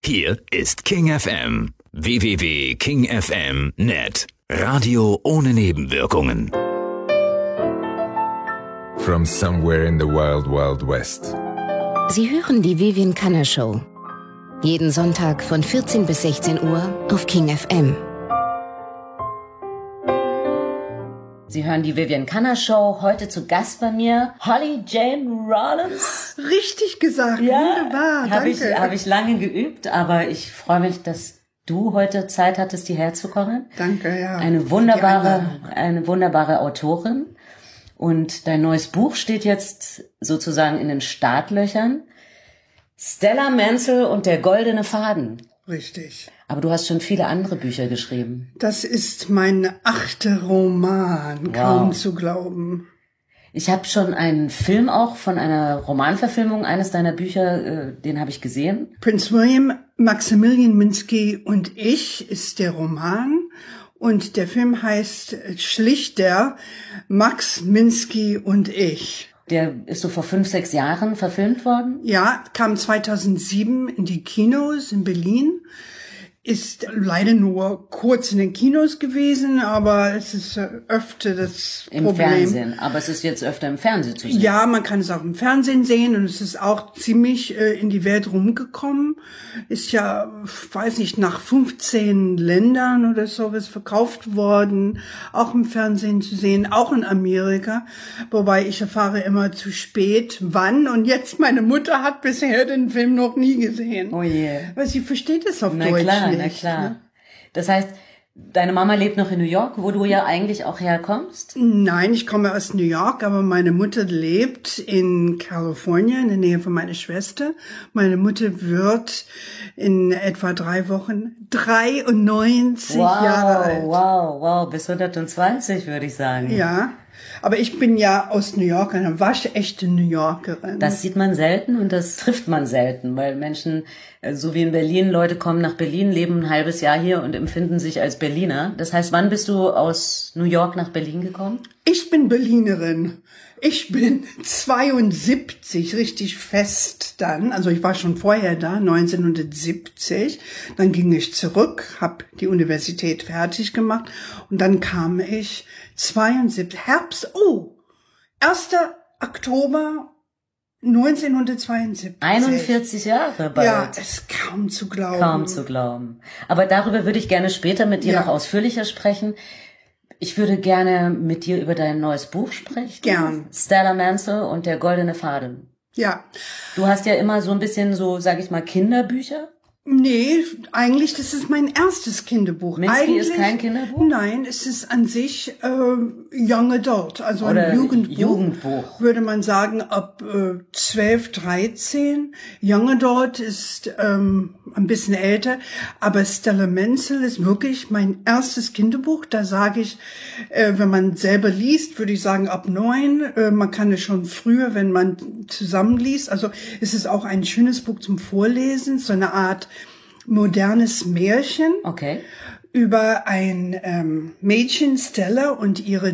Hier ist King FM. www.kingfm.net. Radio ohne Nebenwirkungen. From somewhere in the wild, wild west. Sie hören die Vivian Canna Show. Jeden Sonntag von 14 bis 16 Uhr auf King FM. Sie hören die Vivian Canna Show. Heute zu Gast bei mir Holly Jane Rollins. Richtig gesagt, ja, wunderbar, danke. Habe ich lange geübt, aber ich freue mich, dass du heute Zeit hattest, hierher zu kommen. Danke, ja. Eine wunderbare Autorin. Und dein neues Buch steht jetzt sozusagen in den Startlöchern. Stella Mansell und der goldene Faden. Richtig. Aber du hast schon viele andere Bücher geschrieben. Das ist mein 8. Roman, kaum zu glauben. Ich habe schon einen Film auch von einer Romanverfilmung eines deiner Bücher, den habe ich gesehen. Prince William, Maximilian Minsky und ich ist der Roman. Und der Film heißt schlichter Max Minsky und ich. Der ist so vor 5-6 Jahren verfilmt worden? Ja, kam 2007 in die Kinos in Berlin. Ist leider nur kurz in den Kinos gewesen, aber es ist öfter das Problem. Im Fernsehen, aber es ist jetzt öfter im Fernsehen zu sehen. Ja, man kann es auch im Fernsehen sehen und es ist auch ziemlich in die Welt rumgekommen. Ist ja, weiß nicht, nach 15 Ländern oder sowas verkauft worden, auch im Fernsehen zu sehen, auch in Amerika. Wobei ich erfahre immer zu spät, wann. Und jetzt, meine Mutter hat bisher den Film noch nie gesehen. Oh je. Weil sie versteht es auf Deutsch nicht. Na klar. Ne? Das heißt, deine Mama lebt noch in New York, wo du ja eigentlich auch herkommst? Nein, ich komme aus New York, aber meine Mutter lebt in Kalifornien, in der Nähe von meiner Schwester. Meine Mutter wird in etwa 3 Wochen 93 Jahre alt. Wow, bis 120 würde ich sagen. Ja. Aber ich bin ja aus New York, eine waschechte New Yorkerin. Das sieht man selten und das trifft man selten, weil Menschen, so wie in Berlin, Leute kommen nach Berlin, leben ein halbes Jahr hier und empfinden sich als Berliner. Das heißt, wann bist du aus New York nach Berlin gekommen? Ich bin Berlinerin. Ich bin 72, richtig fest dann. Also ich war schon vorher da, 1970. Dann ging ich zurück, habe die Universität fertig gemacht und dann kam ich 1. Oktober 1972. 41 Jahre bald. Ja, es ist kaum zu glauben. Kaum zu glauben. Aber darüber würde ich gerne später mit dir noch ausführlicher sprechen. Ich würde gerne mit dir über dein neues Buch sprechen. Gern. Stella Mansell und der goldene Faden. Ja. Du hast ja immer so ein bisschen so, sag ich mal, Kinderbücher. Nee, eigentlich, das ist mein erstes Kinderbuch. Minsky eigentlich ist kein Kinderbuch? Nein, es ist an sich Young Adult, also oder ein Jugendbuch. Würde man sagen, ab 12, 13. Young Adult ist ein bisschen älter, aber Stella Mansell ist wirklich mein erstes Kinderbuch. Da sage ich, wenn man selber liest, würde ich sagen ab 9. Man kann es schon früher, wenn man zusammenliest. Also es ist auch ein schönes Buch zum Vorlesen, so eine Art modernes Märchen über ein Mädchen, Stella, und ihre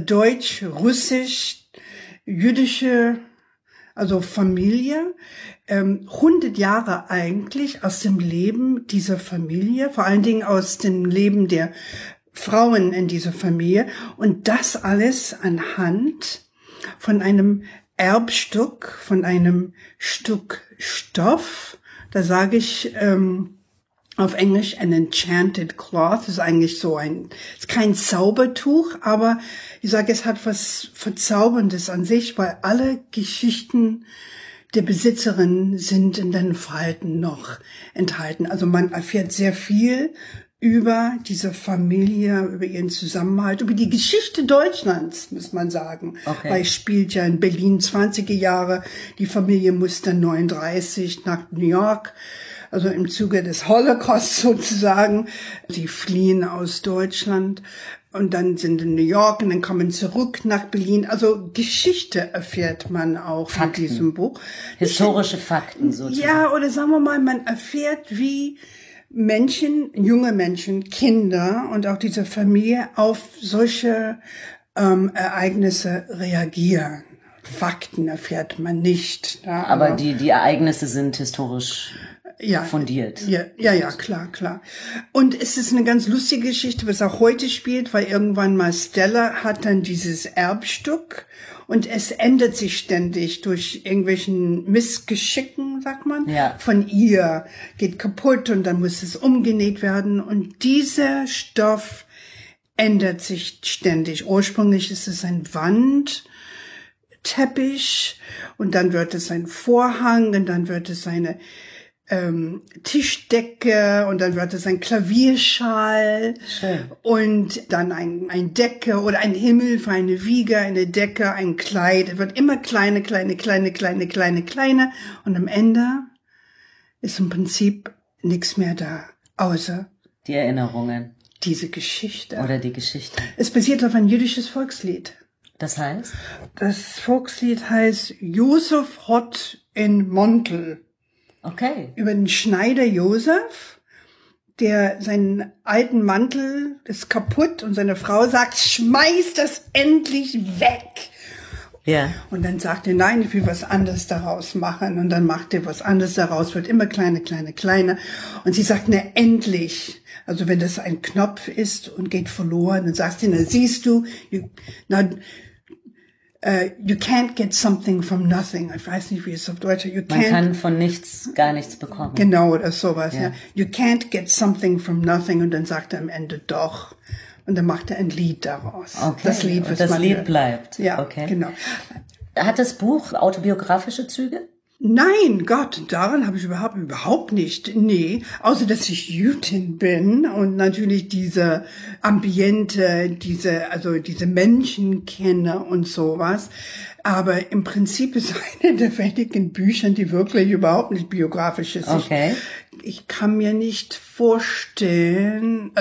deutsch-russisch-jüdische, also Familie. 100 Jahre eigentlich aus dem Leben dieser Familie, vor allen Dingen aus dem Leben der Frauen in dieser Familie. Und das alles anhand von einem Erbstück, von einem Stück Stoff. Da sage ich auf Englisch an enchanted cloth. Das ist eigentlich so ist kein Zaubertuch, aber ich sage, es hat was Verzauberndes an sich, weil alle Geschichten der Besitzerin sind in den Falten noch enthalten. Also man erfährt sehr viel über diese Familie, über ihren Zusammenhalt, über die Geschichte Deutschlands, muss man sagen. Weil es spielt ja in Berlin 20er Jahre. Die Familie muss dann 39 nach New York, also im Zuge des Holocaust sozusagen. Sie fliehen aus Deutschland und dann sind in New York und dann kommen zurück nach Berlin. Also Geschichte erfährt man auch in diesem Buch. Historische Fakten sozusagen. Ja, oder sagen wir mal, man erfährt, wie Menschen, junge Menschen, Kinder und auch diese Familie auf solche Ereignisse reagieren. Fakten erfährt man nicht. Ja, aber die Ereignisse sind historisch fundiert. Ja, klar. Und es ist eine ganz lustige Geschichte, was auch heute spielt, weil irgendwann mal Stella hat dann dieses Erbstück und es ändert sich ständig durch irgendwelchen Missgeschicken, sagt man, von ihr, geht kaputt und dann muss es umgenäht werden und dieser Stoff ändert sich ständig. Ursprünglich ist es ein Wandteppich und dann wird es ein Vorhang und dann wird es eine Tischdecke und dann wird es ein Klavierschal. Schön. Und dann ein Decke oder ein Himmel für eine Wiege, eine Decke, ein Kleid. Es wird immer kleiner und am Ende ist im Prinzip nichts mehr da, außer die Erinnerungen. Diese Geschichte. Oder die Geschichte. Es basiert auf ein jüdisches Volkslied. Das heißt? Das Volkslied heißt Josef hat in Montel. Okay. Über den Schneider Josef, der seinen alten Mantel ist kaputt und seine Frau sagt, schmeiß das endlich weg. Ja. Und dann sagt er, nein, ich will was anderes daraus machen. Und dann macht er was anderes daraus, wird immer kleiner. Und sie sagt, ne, endlich. Also wenn das ein Knopf ist und geht verloren, dann sagst du, na, siehst du, you can't get something from nothing. Ich weiß nicht, wie es auf Deutsch ist. Man kann von nichts gar nichts bekommen. Genau, oder sowas, ja. You can't get something from nothing. Und dann sagt er am Ende doch. Und dann macht er ein Lied daraus. Okay. Das Lied, was das man Lied hört. bleibt. Ja, okay. Genau. Hat das Buch autobiografische Züge? Nein, Gott, daran habe ich überhaupt nicht. Nee, außer dass ich Jüdin bin und natürlich diese Ambiente, diese Menschen kenne und sowas. Aber im Prinzip ist eine der wenigen Bücher, die wirklich überhaupt nicht biografisch ist. Okay. Ich kann mir nicht vorstellen,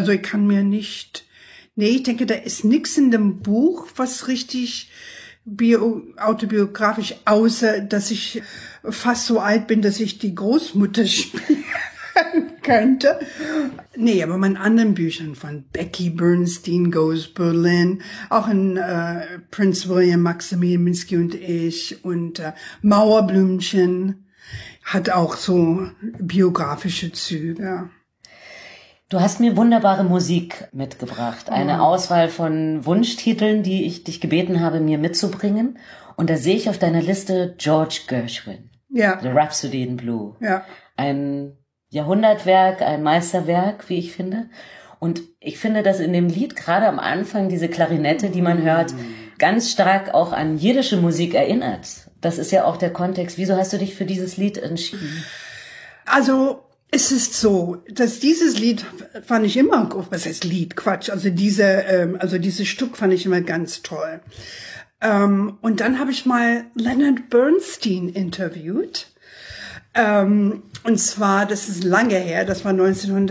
ich denke, da ist nichts in dem Buch, was richtig autobiografisch, außer dass ich fast so alt bin, dass ich die Großmutter spielen könnte. Nee, aber in anderen Büchern von Becky Bernstein Goes Berlin, auch in Prince William, Maximilian Minsky und ich und Mauerblümchen hat auch so biografische Züge. Du hast mir wunderbare Musik mitgebracht. Eine Auswahl von Wunschtiteln, die ich dich gebeten habe, mir mitzubringen. Und da sehe ich auf deiner Liste George Gershwin. Ja. The Rhapsody in Blue. Ja. Ein Jahrhundertwerk, ein Meisterwerk, wie ich finde. Und ich finde, dass in dem Lied gerade am Anfang diese Klarinette, die man hört, ganz stark auch an jiddische Musik erinnert. Das ist ja auch der Kontext. Wieso hast du dich für dieses Lied entschieden? Also, es ist so, dass dieses Lied fand ich immer, was heißt Lied? Quatsch. Also dieses Stück fand ich immer ganz toll. Und dann habe ich mal Leonard Bernstein interviewt. Und zwar, das ist lange her, das war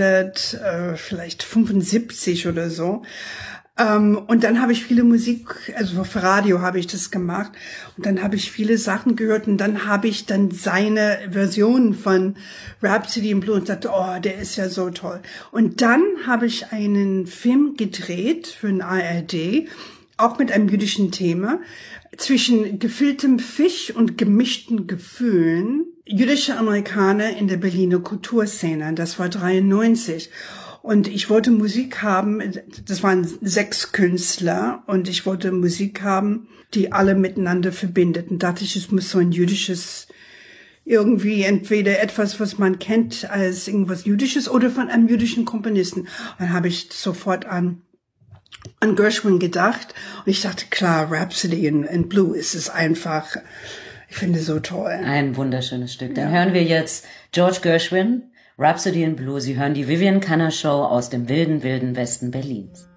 1975 oder so. Und dann habe ich viele Musik, also für Radio habe ich das gemacht. Und dann habe ich viele Sachen gehört und dann habe ich dann seine Version von Rhapsody in Blue und dachte, oh, der ist ja so toll. Und dann habe ich einen Film gedreht für den ARD, auch mit einem jüdischen Thema, zwischen gefülltem Fisch und gemischten Gefühlen. Jüdische Amerikaner in der Berliner Kulturszene, das war 93. Und ich wollte Musik haben, das waren 6 Künstler, und ich wollte Musik haben, die alle miteinander verbindet. Und dachte ich, es muss so ein jüdisches, irgendwie entweder etwas, was man kennt als irgendwas Jüdisches oder von einem jüdischen Komponisten. Und dann habe ich sofort an Gershwin gedacht. Und ich dachte, klar, Rhapsody in Blue ist es einfach, ich finde so toll. Ein wunderschönes Stück. Dann hören wir jetzt George Gershwin, Rhapsody in Blue. Sie hören die Vivian Canner Show aus dem wilden, wilden Westen Berlins.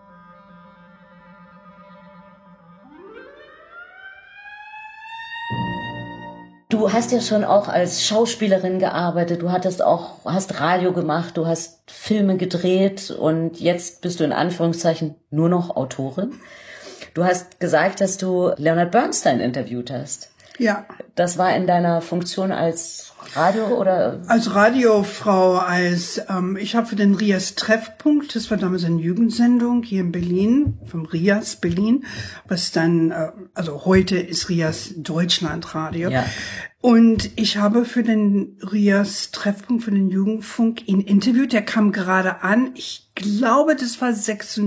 Du hast ja schon auch als Schauspielerin gearbeitet, du hast Radio gemacht, du hast Filme gedreht und jetzt bist du in Anführungszeichen nur noch Autorin. Du hast gesagt, dass du Leonard Bernstein interviewt hast. Ja. Das war in deiner Funktion als Radio oder? Als Radiofrau, ich habe für den Rias Treffpunkt, das war damals eine Jugendsendung hier in Berlin, vom Rias Berlin, was dann, also heute ist Rias Deutschlandradio. Ja. Und ich habe für den Rias Treffpunkt, für den Jugendfunk ihn interviewt. Der kam gerade an. Ich glaube, das war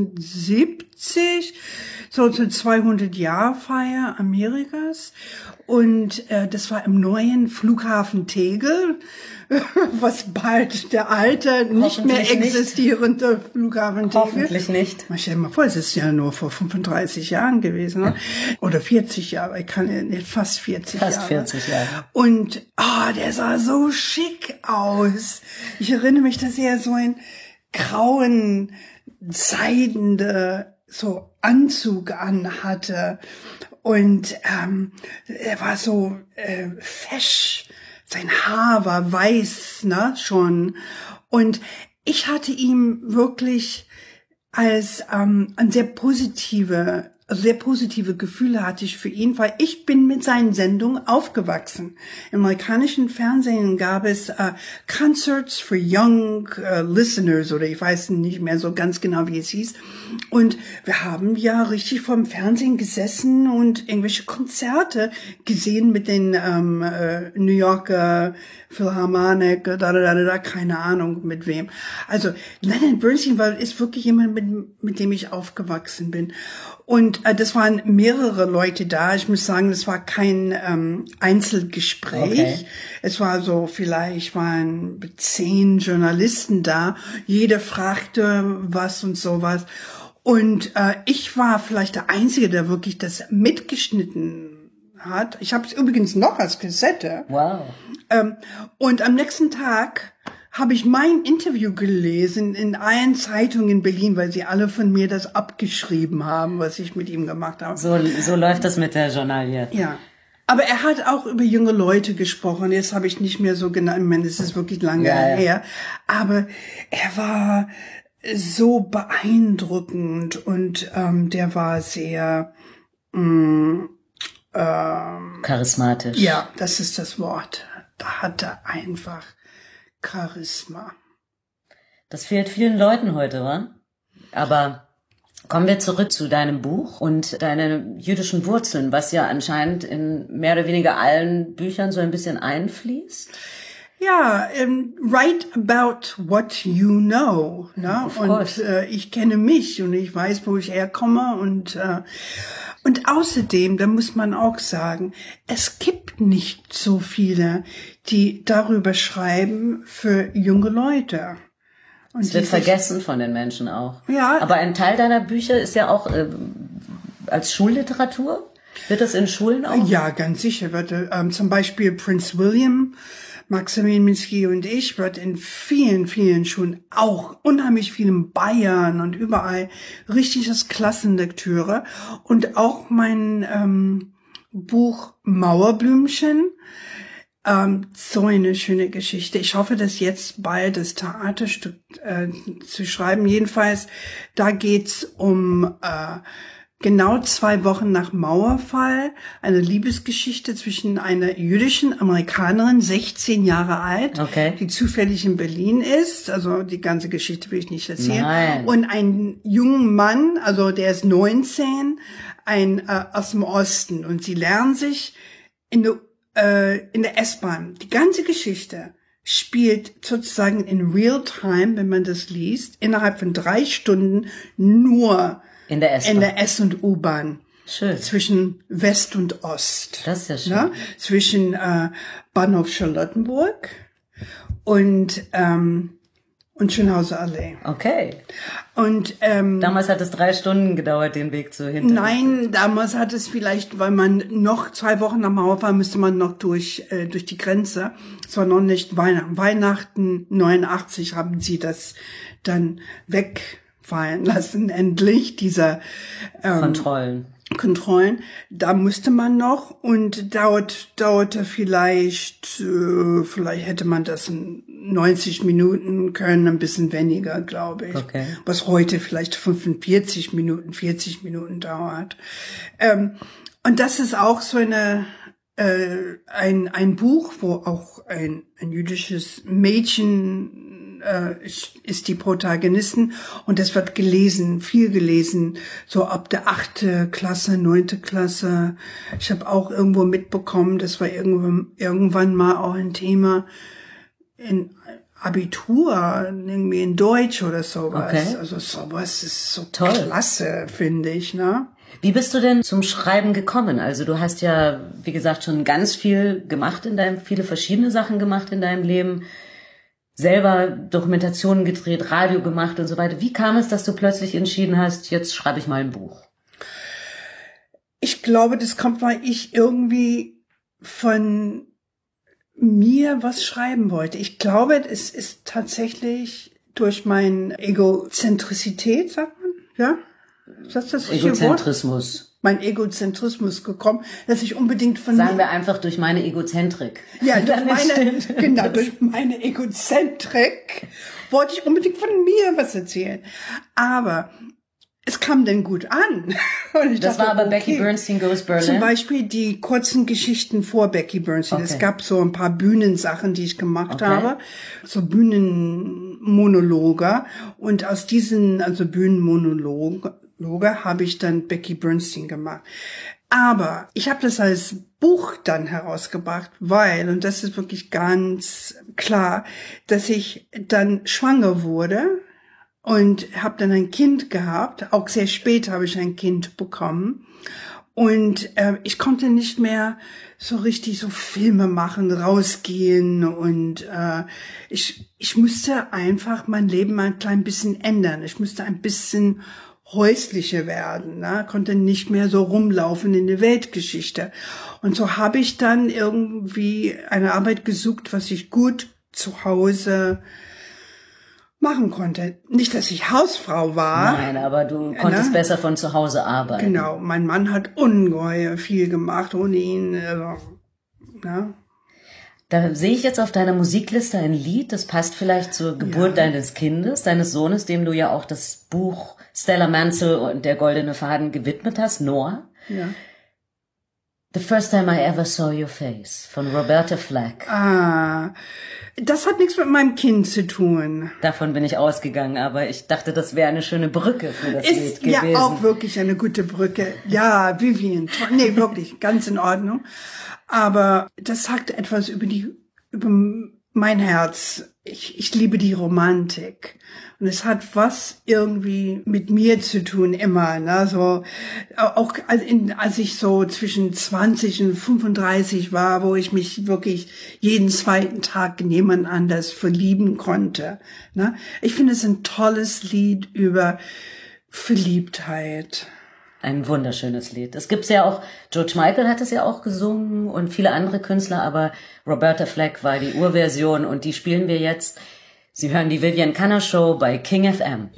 76, so zur 200-Jahr-Feier Amerikas. Und das war im neuen Flughafen Tegel, was bald der alte, nicht mehr existierende Flughafen Tegel. Hoffentlich nicht. Stell dir mal vor, es ist ja nur vor 35 Jahren gewesen, ne? Oder 40 Jahre, fast 40 Jahre. Fast 40 Jahre. Und der sah so schick aus. Ich erinnere mich, dass er so einen grauen, seidende so Anzug anhatte. Und er war so fesch. Sein Haar war weiß, ne, schon. Und ich hatte ihm wirklich als ein sehr positive Gefühle hatte ich für ihn, weil ich bin mit seinen Sendungen aufgewachsen. Im amerikanischen Fernsehen gab es Concerts for Young Listeners, oder ich weiß nicht mehr so ganz genau, wie es hieß. Und wir haben ja richtig vor dem Fernsehen gesessen und irgendwelche Konzerte gesehen mit den New Yorker Philharmonic, keine Ahnung mit wem. Also Leonard Bernstein ist wirklich jemand, mit dem ich aufgewachsen bin. Und das waren mehrere Leute da. Ich muss sagen, das war kein Einzelgespräch. Okay. Es war so, vielleicht waren 10 Journalisten da. Jeder fragte was und sowas. Und ich war vielleicht der Einzige, der wirklich das mitgeschnitten hat. Ich habe es übrigens noch als Kassette. Wow. Und am nächsten Tag habe ich mein Interview gelesen in allen Zeitungen in Berlin, weil sie alle von mir das abgeschrieben haben, was ich mit ihm gemacht habe. So läuft das mit der Journalie. Ja. Aber er hat auch über junge Leute gesprochen. Jetzt habe ich nicht mehr so genau, ich meine, es ist wirklich lange her. Aber er war so beeindruckend und der war sehr charismatisch. Ja, das ist das Wort. Da hat er einfach Charisma. Das fehlt vielen Leuten heute, wa? Aber kommen wir zurück zu deinem Buch und deinen jüdischen Wurzeln, was ja anscheinend in mehr oder weniger allen Büchern so ein bisschen einfließt. Ja, write about what you know, ne? Und ich kenne mich und ich weiß, wo ich herkomme und außerdem, da muss man auch sagen, es gibt nicht so viele, die darüber schreiben für junge Leute. Und es wird vergessen von den Menschen auch. Ja. Aber ein Teil deiner Bücher ist ja auch als Schulliteratur. Wird das in Schulen auch? Ja, ganz sicher. Wird zum Beispiel Prince William, Maximilian Minsky und ich wird in vielen, vielen Schulen, auch unheimlich vielen Bayern und überall richtig das Klassenlektüre. Und auch mein Buch Mauerblümchen, so eine schöne Geschichte. Ich hoffe, dass jetzt bald das Theaterstück zu schreiben. Jedenfalls, da geht's um genau 2 Wochen nach Mauerfall, eine Liebesgeschichte zwischen einer jüdischen Amerikanerin, 16 Jahre alt, die zufällig in Berlin ist. Also die ganze Geschichte will ich nicht erzählen. Nein. Und einen jungen Mann, also der ist 19, aus dem Osten. Und sie lernen sich in der S-Bahn. Die ganze Geschichte spielt sozusagen in real time, wenn man das liest, innerhalb von 3 Stunden nur in der S- und U-Bahn. Schön. Zwischen West und Ost. Das ist ja schön. Ja? Zwischen Bahnhof Charlottenburg und Schönhauser Allee. Okay. Und damals hat es 3 Stunden gedauert, den Weg zu hinter. Nein, damals hat es vielleicht, weil man noch 2 Wochen nach Mauerfall müsste man noch durch die Grenze. Es war noch nicht Weihnachten 89 haben sie das dann wegfallen lassen, endlich, dieser Kontrollen. Da musste man noch und dauerte vielleicht hätte man das in 90 Minuten können, ein bisschen weniger, glaube ich. Okay. Was heute vielleicht 45 Minuten, 40 Minuten dauert. Und das ist auch so ein Buch, wo auch ein jüdisches Mädchen ist die Protagonistin und das wird gelesen, viel gelesen, so ab der 8. Klasse, 9. Klasse. Ich habe auch irgendwo mitbekommen, das war irgendwann mal auch ein Thema in Abitur, irgendwie in Deutsch oder sowas. Okay. Also sowas ist so toll. Klasse, finde ich, ne? Wie bist du denn zum Schreiben gekommen? Also du hast ja, wie gesagt, schon ganz viel gemacht viele verschiedene Sachen gemacht in deinem Leben. Selber Dokumentationen gedreht, Radio gemacht und so weiter. Wie kam es, dass du plötzlich entschieden hast, jetzt schreibe ich mal ein Buch? Ich glaube, das kommt, weil ich irgendwie von mir was schreiben wollte. Ich glaube, es ist tatsächlich durch meine Egozentrizität, sagt man, ja? Ist das Egozentrismus. Mein Egozentrismus gekommen, dass ich unbedingt von Sagen wir einfach durch meine Egozentrik. Ja, durch meine Egozentrik wollte ich unbedingt von mir was erzählen. Aber es kam denn gut an. Und ich dachte, war aber okay. Becky Bernstein Goes Berlin? Zum Beispiel die kurzen Geschichten vor Becky Bernstein. Okay. Es gab so ein paar Bühnensachen, die ich gemacht habe. So Bühnenmonologe. Und aus diesen, Bühnenmonologe habe ich dann Becky Bernstein gemacht. Aber ich habe das als Buch dann herausgebracht, weil, und das ist wirklich ganz klar, dass ich dann schwanger wurde und habe dann ein Kind gehabt. Auch sehr spät habe ich ein Kind bekommen. Und ich konnte nicht mehr so richtig so Filme machen, rausgehen. Und ich musste einfach mein Leben mal ein klein bisschen ändern. Ich musste ein bisschen häuslicher werden, ne? Konnte nicht mehr so rumlaufen in der Weltgeschichte. Und so habe ich dann irgendwie eine Arbeit gesucht, was ich gut zu Hause machen konnte. Nicht, dass ich Hausfrau war. Nein, aber du konntest besser von zu Hause arbeiten. Genau, mein Mann hat ungeheuer viel gemacht ohne ihn. Ne? Da sehe ich jetzt auf deiner Musikliste ein Lied, das passt vielleicht zur Geburt deines Kindes, deines Sohnes, dem du ja auch das Buch Stella Mansell und der goldene Faden gewidmet hast, Noah. Ja. The First Time I Ever Saw Your Face von Roberta Flack. Das hat nichts mit meinem Kind zu tun. Davon bin ich ausgegangen, aber ich dachte, das wäre eine schöne Brücke für das Lied gewesen. Ja, auch wirklich eine gute Brücke. Ja, Vivian. Nee, wirklich, ganz in Ordnung. Aber das sagt etwas über mein Herz. Ich liebe die Romantik. Und es hat was irgendwie mit mir zu tun immer, ne? So, auch als ich so zwischen 20 und 35 war, wo ich mich wirklich jeden zweiten Tag in jemand anders verlieben konnte, ne? Ich finde es ein tolles Lied über Verliebtheit. Ein wunderschönes Lied. Es gibt's ja auch, George Michael hat es ja auch gesungen und viele andere Künstler, aber Roberta Flack war die Urversion und die spielen wir jetzt. Sie hören die Vivian Canner Show bei King FM.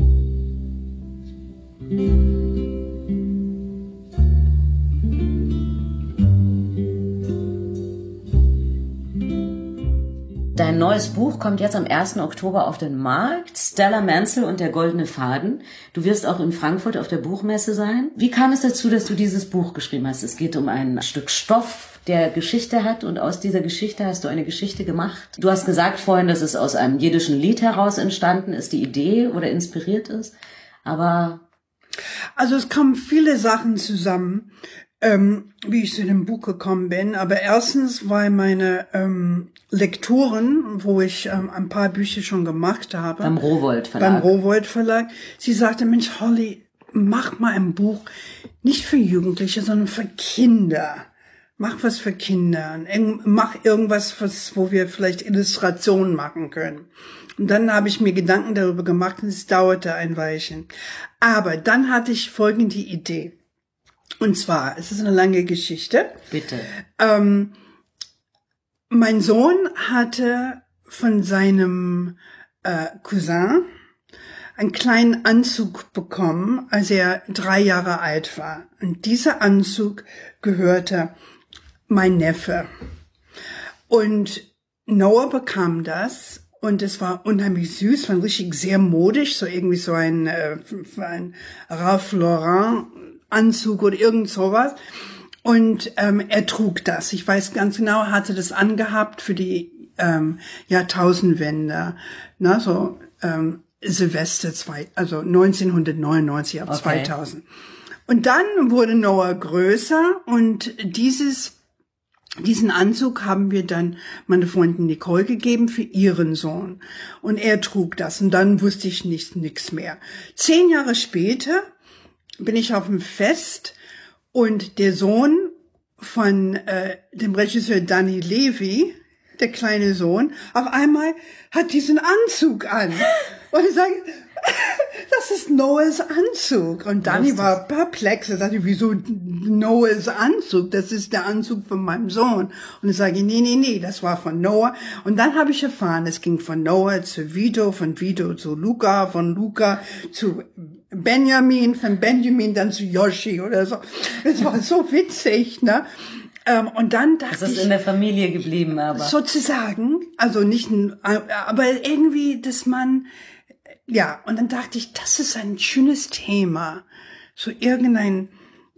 Dein neues Buch kommt jetzt am 1. Oktober auf den Markt. Stella Mansell und der goldene Faden. Du wirst auch in Frankfurt auf der Buchmesse sein. Wie kam es dazu, dass du dieses Buch geschrieben hast? Es geht um ein Stück Stoff, der Geschichte hat und aus dieser Geschichte hast du eine Geschichte gemacht. Du hast gesagt vorhin, dass es aus einem jiddischen Lied heraus entstanden ist, die Idee oder inspiriert ist. Aber also es kommen viele Sachen zusammen, wie ich zu dem Buch gekommen bin. Aber erstens, weil meine Lektoren, wo ich ein paar Bücher schon gemacht habe. Beim Rowohlt Verlag. Sie sagte, Mensch, Holly, mach mal ein Buch, nicht für Jugendliche, sondern für Kinder. Mach was für Kinder. Mach irgendwas, wo wir vielleicht Illustrationen machen können. Und dann habe ich mir Gedanken darüber gemacht und es dauerte ein Weilchen. Aber dann hatte ich folgende Idee. Und zwar, es ist eine lange Geschichte. Bitte. Mein Sohn hatte von seinem Cousin einen kleinen Anzug bekommen, als er 3 Jahre alt war. Und dieser Anzug gehörte mein Neffe. Und Noah bekam das. Und es war unheimlich süß, war richtig sehr modisch, so irgendwie so ein Ralph Lauren Anzug oder irgend sowas. Und er trug das. Ich weiß ganz genau, er hatte das angehabt für die Jahrtausendwende, ne, so Silvester 1999 ab 2000. Und dann wurde Noah größer und diesen Anzug haben wir dann meine Freundin Nicole gegeben für ihren Sohn. Und er trug das. Und dann wusste ich nichts mehr. 10 Jahre später bin ich auf dem Fest und der Sohn von dem Regisseur Danny Levy, der kleine Sohn, auf einmal hat diesen Anzug an. Und ich sage, das ist Noahs Anzug. Und Danny war perplex. Er sagte, wieso Noahs Anzug? Das ist der Anzug von meinem Sohn. Und ich sage, nee, das war von Noah. Und dann habe ich erfahren, es ging von Noah zu Vito, von Vito zu Luca, von Luca zu Benjamin, von Benjamin dann zu Yoshi oder so. Es war so witzig, ne? Und dann dachte ich... Das ist in der Familie geblieben, aber... Sozusagen. Also nicht, aber irgendwie, dass man... Ja, und dann dachte ich, das ist ein schönes Thema. So irgendein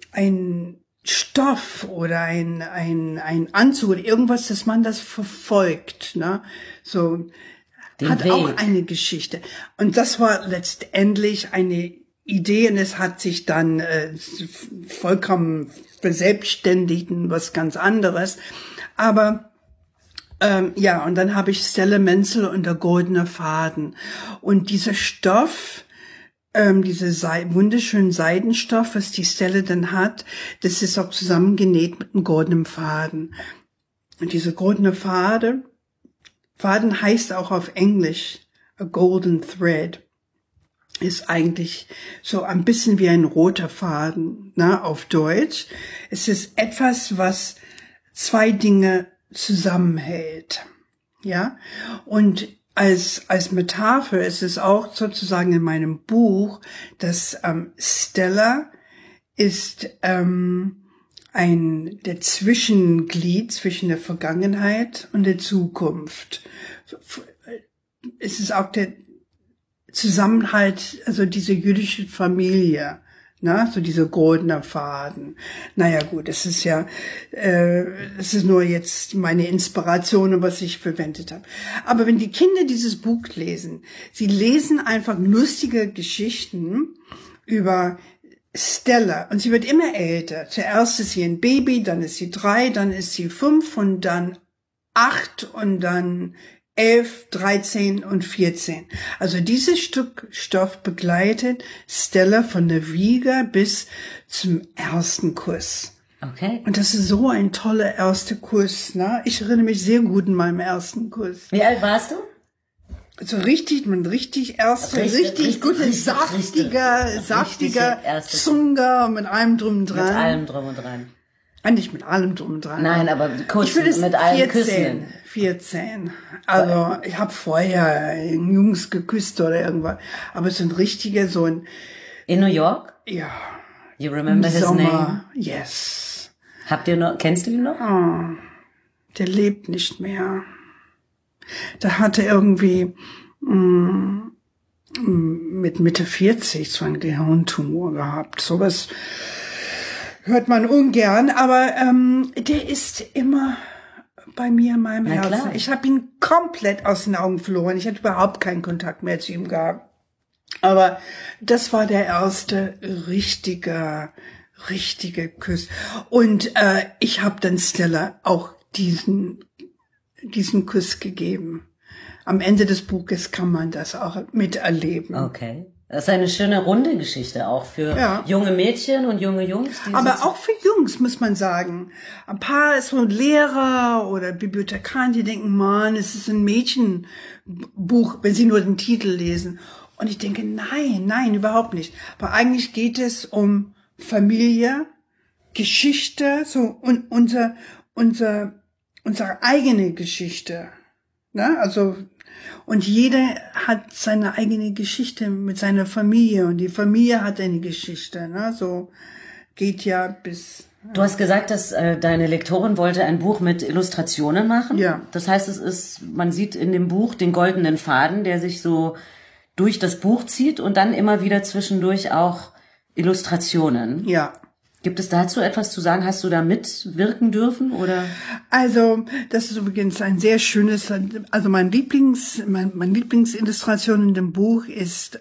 Stoff oder ein Anzug oder irgendwas, dass man das verfolgt, ne? So, hat auch eine Geschichte. Und das war letztendlich eine Idee und es hat sich dann vollkommen verselbstständigt und was ganz anderes. Aber ja, und dann habe ich Stella Menzel und der goldene Faden. Und dieser Stoff, wunderschönen Seidenstoff, was die Stella dann hat, das ist auch zusammengenäht mit einem goldenen Faden. Und diese goldene Faden heißt auch auf Englisch a golden thread. Ist eigentlich so ein bisschen wie ein roter Faden, ne, auf Deutsch. Es ist etwas, was 2 Dinge zusammenhält, ja, und als Metapher ist es auch sozusagen in meinem Buch, dass Stella ist der Zwischenglied zwischen der Vergangenheit und der Zukunft. Es ist auch der Zusammenhalt, also diese jüdische Familie. Na, so dieser goldene Faden. Naja, gut, es ist ja, es ist nur jetzt meine Inspiration und was ich verwendet habe. Aber wenn die Kinder dieses Buch lesen, sie lesen einfach lustige Geschichten über Stella und sie wird immer älter. Zuerst ist sie ein Baby, dann ist sie 3, dann ist sie 5 und dann 8 und dann 11, 13 und 14. Also dieses Stück Stoff begleitet Stella von der Wiege bis zum ersten Kuss. Okay. Und das ist so ein toller erster Kuss, ne? Ich erinnere mich sehr gut an meinen ersten Kuss. Wie alt warst du? So richtig gute, saftiger Zunge mit allem drum und dran. Mit allem drum und dran. Nicht mit allem drum und dran. Nein, aber kurz mit allen Küssen. 14. Also ich habe vorher Jungs geküsst oder irgendwas. Aber so ein richtiger, so ein... In New York? Ja. You remember his name? Yes. Kennst du ihn noch? Oh, der lebt nicht mehr. Der hatte irgendwie mit Mitte 40 so einen Gehirntumor gehabt. Sowas hört man ungern, aber der ist immer bei mir in meinem Herzen. Klar. Ich habe ihn komplett aus den Augen verloren. Ich hatte überhaupt keinen Kontakt mehr zu ihm gehabt. Aber das war der erste richtige Kuss. Und ich habe dann Stella auch diesen Kuss gegeben. Am Ende des Buches kann man das auch miterleben. Okay. Das ist eine schöne runde Geschichte auch für junge Mädchen und junge Jungs. Aber auch für Jungs, muss man sagen. Ein paar ist so Lehrer oder Bibliothekar, die denken, Mann, es ist ein Mädchenbuch, wenn sie nur den Titel lesen. Und ich denke, nein, überhaupt nicht. Aber eigentlich geht es um Familie, Geschichte, so und unsere eigene Geschichte. Ne? Also, und jeder hat seine eigene Geschichte mit seiner Familie und die Familie hat eine Geschichte. Ne? So geht ja bis... Du hast gesagt, dass deine Lektorin wollte ein Buch mit Illustrationen machen. Ja. Das heißt, man sieht in dem Buch den goldenen Faden, der sich so durch das Buch zieht und dann immer wieder zwischendurch auch Illustrationen. Ja. Gibt es dazu etwas zu sagen? Hast du da mitwirken dürfen oder? Also, das ist übrigens ein sehr schönes, also meine Lieblingsillustration in dem Buch ist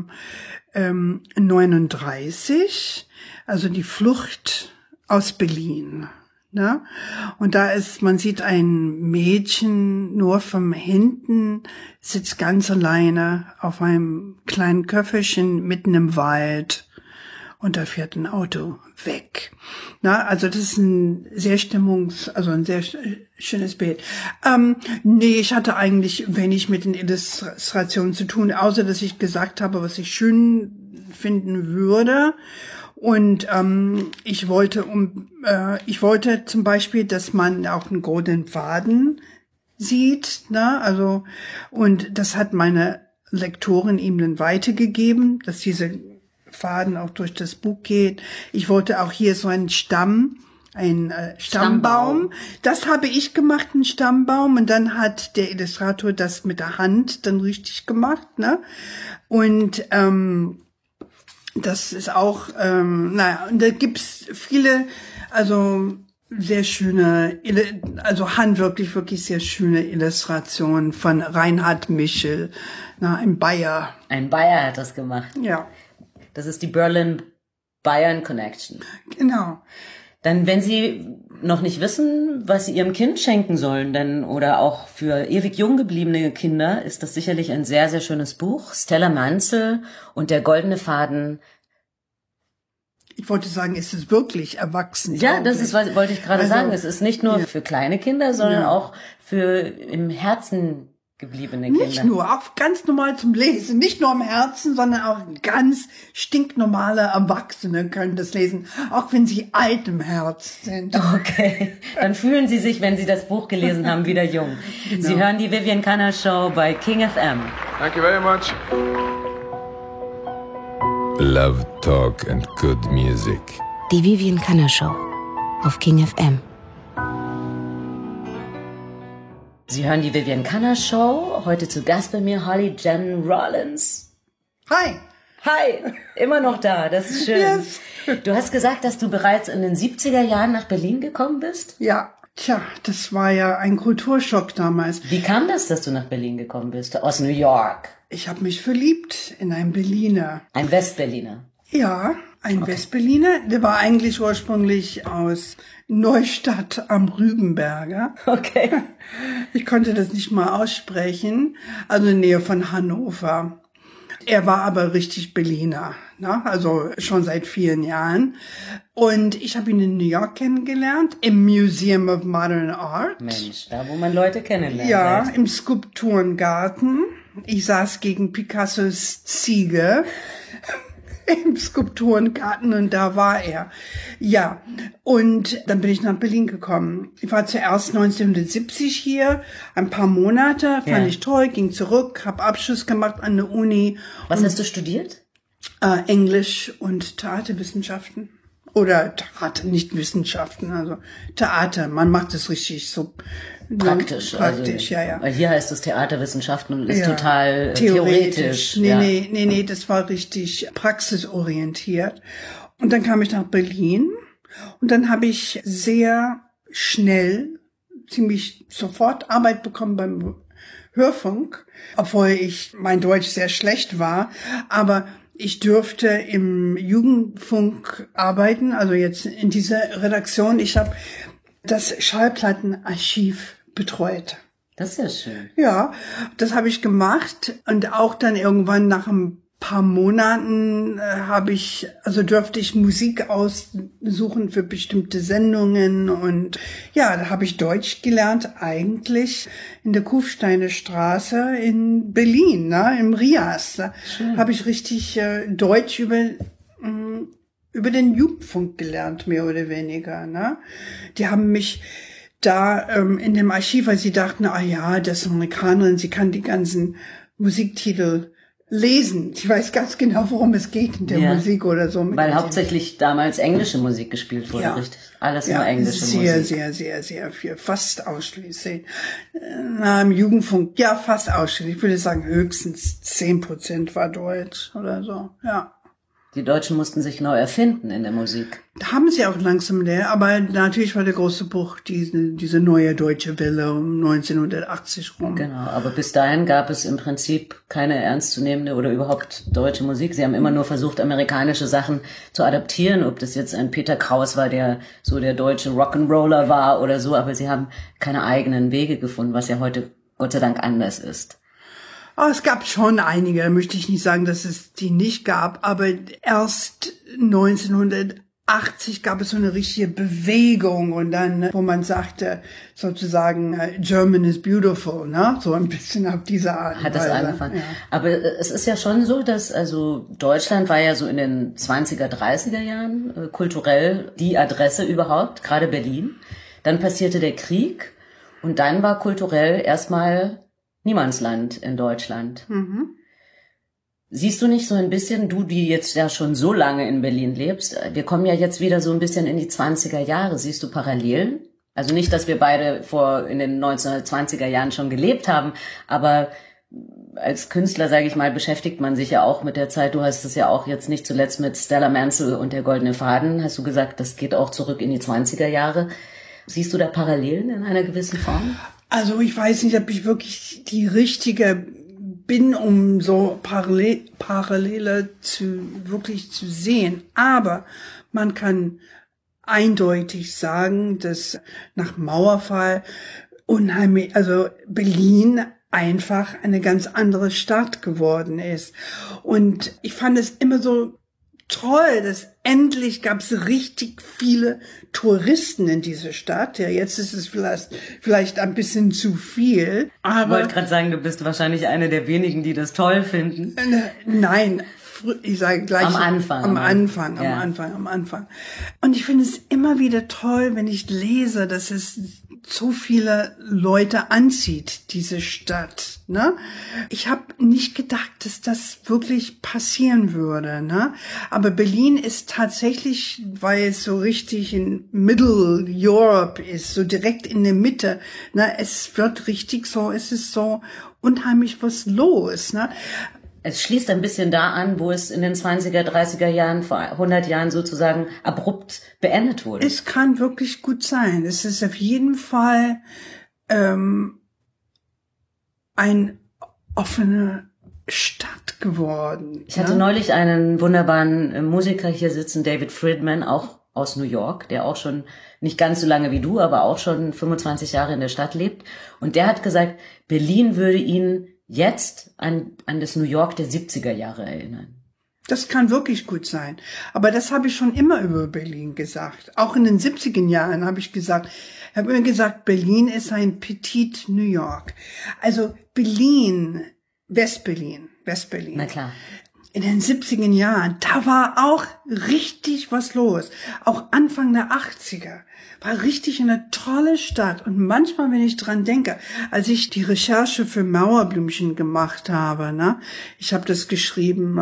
39, also die Flucht aus Berlin. Ne? Und da man sieht ein Mädchen nur von hinten, sitzt ganz alleine auf einem kleinen Köfferchen mitten im Wald. Und da fährt ein Auto weg. Na, also das ist ein sehr ein sehr schönes Bild. Nee, ich hatte eigentlich wenig mit den Illustrationen zu tun, außer dass ich gesagt habe, was ich schön finden würde. Und ich wollte zum Beispiel, dass man auch einen goldenen Faden sieht. Ne? Also, und das hat meine Lektorin ihm dann weitergegeben, dass diese Faden auch durch das Buch geht. Ich wollte auch hier so einen Stammbaum. Das habe ich gemacht, einen Stammbaum. Und dann hat der Illustrator das mit der Hand dann richtig gemacht, ne? Und das ist auch, und da gibt's viele, also sehr schöne, also handwerklich wirklich sehr schöne Illustrationen von Reinhard Michel, ein Bayer. Ein Bayer hat das gemacht. Ja. Das ist die Berlin-Bayern Connection. Genau. Dann, wenn Sie noch nicht wissen, was Sie Ihrem Kind schenken sollen, dann, oder auch für ewig jung gebliebene Kinder, ist das sicherlich ein sehr, sehr schönes Buch. Stella Manzel und der goldene Faden. Ich wollte sagen, ist es wirklich erwachsen? Ja, wollte ich gerade sagen. Es ist nicht nur für kleine Kinder, sondern auch für im Herzen gebliebene Kinder. Nicht nur, auch ganz normal zum Lesen. Nicht nur im Herzen, sondern auch ganz stinknormale Erwachsene können das lesen. Auch wenn sie alt im Herz sind. Okay. Dann fühlen Sie sich, wenn Sie das Buch gelesen haben, wieder jung. Genau. Sie hören die Vivian Canner Show bei King FM. Thank you very much. Love, talk and good music. Die Vivian Canner Show auf King FM. Sie hören die Vivian Canner Show. Heute zu Gast bei mir Holly Jen Rollins. Hi. Hi, immer noch da, das ist schön. Yes. Du hast gesagt, dass du bereits in den 70er Jahren nach Berlin gekommen bist? Ja, das war ja ein Kulturschock damals. Wie kam das, dass du nach Berlin gekommen bist, aus New York? Ich habe mich verliebt in einen Berliner. Ein Westberliner? Ja, ein Westberliner. Der war eigentlich ursprünglich aus Neustadt am Rübenberger. Okay. Ich konnte das nicht mal aussprechen. Also in der Nähe von Hannover. Er war aber richtig Berliner, ne? Also schon seit vielen Jahren. Und ich habe ihn in New York kennengelernt, im Museum of Modern Art. Mensch, da wo man Leute kennenlernt. Ja, im Skulpturengarten. Ich saß gegen Picassos Ziege im Skulpturengarten und da war er. Ja, und dann bin ich nach Berlin gekommen. Ich war zuerst 1970 hier, ein paar Monate, fand ich toll, ging zurück, habe Abschluss gemacht an der Uni. Was hast du studiert? Englisch und Theaterwissenschaften. Oder Theater, nicht Wissenschaften, also Theater. Man macht es richtig so praktisch. Praktisch, also, ja. Weil hier heißt es Theaterwissenschaften und ist total theoretisch. Nee, das war richtig praxisorientiert. Und dann kam ich nach Berlin und dann habe ich sehr schnell, ziemlich sofort Arbeit bekommen beim Hörfunk, obwohl mein Deutsch sehr schlecht war, aber ich durfte im Jugendfunk arbeiten, also jetzt in dieser Redaktion. Ich habe das Schallplattenarchiv betreut. Das ist ja schön. Ja, das habe ich gemacht und auch dann irgendwann nach ein paar Monaten durfte ich Musik aussuchen für bestimmte Sendungen und ja, da habe ich Deutsch gelernt eigentlich in der Kufsteiner Straße in Berlin, ne, im Rias. Da habe ich richtig Deutsch über den Jugendfunk gelernt, mehr oder weniger, ne? Die haben mich da in dem Archiv, weil sie dachten, das ist Amerikanerin, sie kann die ganzen Musiktitel lesen. Ich weiß ganz genau, worum es geht in der Musik oder so. Weil hauptsächlich damals englische Musik gespielt wurde, richtig? Alles nur englische Musik. Sehr viel. Fast ausschließlich. Im Jugendfunk, fast ausschließlich. Ich würde sagen, höchstens 10% war Deutsch oder so, ja. Die Deutschen mussten sich neu erfinden in der Musik. Da haben sie auch langsam aber natürlich war der große Bruch diese neue deutsche Welle um 1980 rum. Genau, aber bis dahin gab es im Prinzip keine ernstzunehmende oder überhaupt deutsche Musik. Sie haben immer nur versucht, amerikanische Sachen zu adaptieren, ob das jetzt ein Peter Kraus war, der so der deutsche Rock'n'Roller war oder so, aber sie haben keine eigenen Wege gefunden, was ja heute Gott sei Dank anders ist. Oh, es gab schon einige, da möchte ich nicht sagen, dass es die nicht gab, aber erst 1980 gab es so eine richtige Bewegung und dann, wo man sagte, sozusagen, German is beautiful, ne? So ein bisschen auf diese Art. Hat das angefangen. Ja. Aber es ist ja schon so, dass, also, Deutschland war ja so in den 20er, 30er Jahren kulturell die Adresse überhaupt, gerade Berlin. Dann passierte der Krieg und dann war kulturell erstmal Niemandsland in Deutschland. Mhm. Siehst du nicht so ein bisschen, du, die jetzt ja schon so lange in Berlin lebst, wir kommen ja jetzt wieder so ein bisschen in die 20er Jahre, siehst du Parallelen? Also nicht, dass wir beide in den 1920er Jahren schon gelebt haben, aber als Künstler, sage ich mal, beschäftigt man sich ja auch mit der Zeit. Du hast es ja auch jetzt nicht zuletzt mit Stella Mansell und der Goldene Faden, hast du gesagt, das geht auch zurück in die 20er Jahre. Siehst du da Parallelen in einer gewissen Form? Also ich weiß nicht, ob ich wirklich die richtige bin, um so Parallele wirklich zu sehen. Aber man kann eindeutig sagen, dass nach Mauerfall unheimlich, also Berlin einfach eine ganz andere Stadt geworden ist. Und ich fand es immer so toll, dass endlich gab es richtig viele Touristen in diese Stadt. Ja, jetzt ist es vielleicht ein bisschen zu viel. Aber ich wollte gerade sagen, du bist wahrscheinlich eine der wenigen, die das toll finden. Nein, ich sage gleich am Anfang. Am Anfang. Und ich finde es immer wieder toll, wenn ich lese, dass es so viele Leute anzieht, diese Stadt, ne? Ich habe nicht gedacht, dass das wirklich passieren würde, ne? Aber Berlin ist tatsächlich, weil es so richtig in Middle Europe ist, so direkt in der Mitte, ne? Es wird richtig so, es ist so unheimlich was los, ne? Es schließt ein bisschen da an, wo es in den 20er, 30er Jahren, vor 100 Jahren sozusagen abrupt beendet wurde. Es kann wirklich gut sein. Es ist auf jeden Fall eine offene Stadt geworden. Ich hatte neulich einen wunderbaren Musiker hier sitzen, David Friedman, auch aus New York, der auch schon nicht ganz so lange wie du, aber auch schon 25 Jahre in der Stadt lebt. Und der hat gesagt, Berlin würde ihn jetzt an das New York der 70er Jahre erinnern. Das kann wirklich gut sein. Aber das habe ich schon immer über Berlin gesagt. Auch in den 70er Jahren habe ich immer gesagt, Berlin ist ein Petit New York. Also Berlin, Westberlin. Na klar. In den 70er Jahren, da war auch richtig was los. Auch Anfang der 80er war richtig eine tolle Stadt. Und manchmal, wenn ich dran denke, als ich die Recherche für Mauerblümchen gemacht habe, ne, ich habe das geschrieben